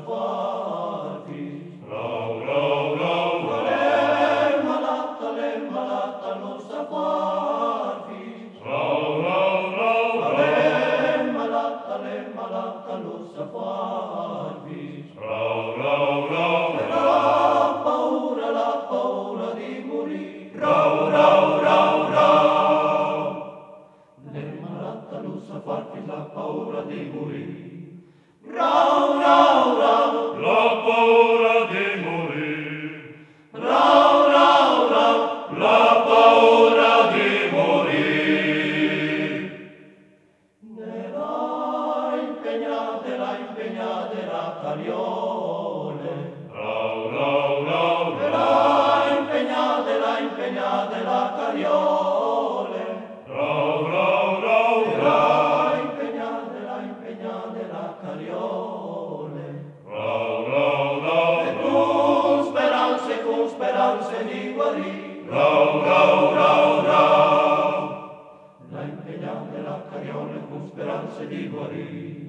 farti. Rau, rau, rau, Le malatta non sa farti. rau, rau, rau, Le malatta non sa farti. rau, rau, rau, La paura di morire. rau, rau, rau, rau. Le malatta non sa farti la paura di morire. Rau, rau, rau. La paura di morire, Rau, rau, rau. la paura di morire. Nella impegnate la carriole. Rau, rau, rau, La impegnate la carriole. rau, rau, rau, La impegnate la carriole. rau, rau, rau, Con speranze di guarire. rau, rau, rau, rau. La impegnate la carriole con speranze di guarire.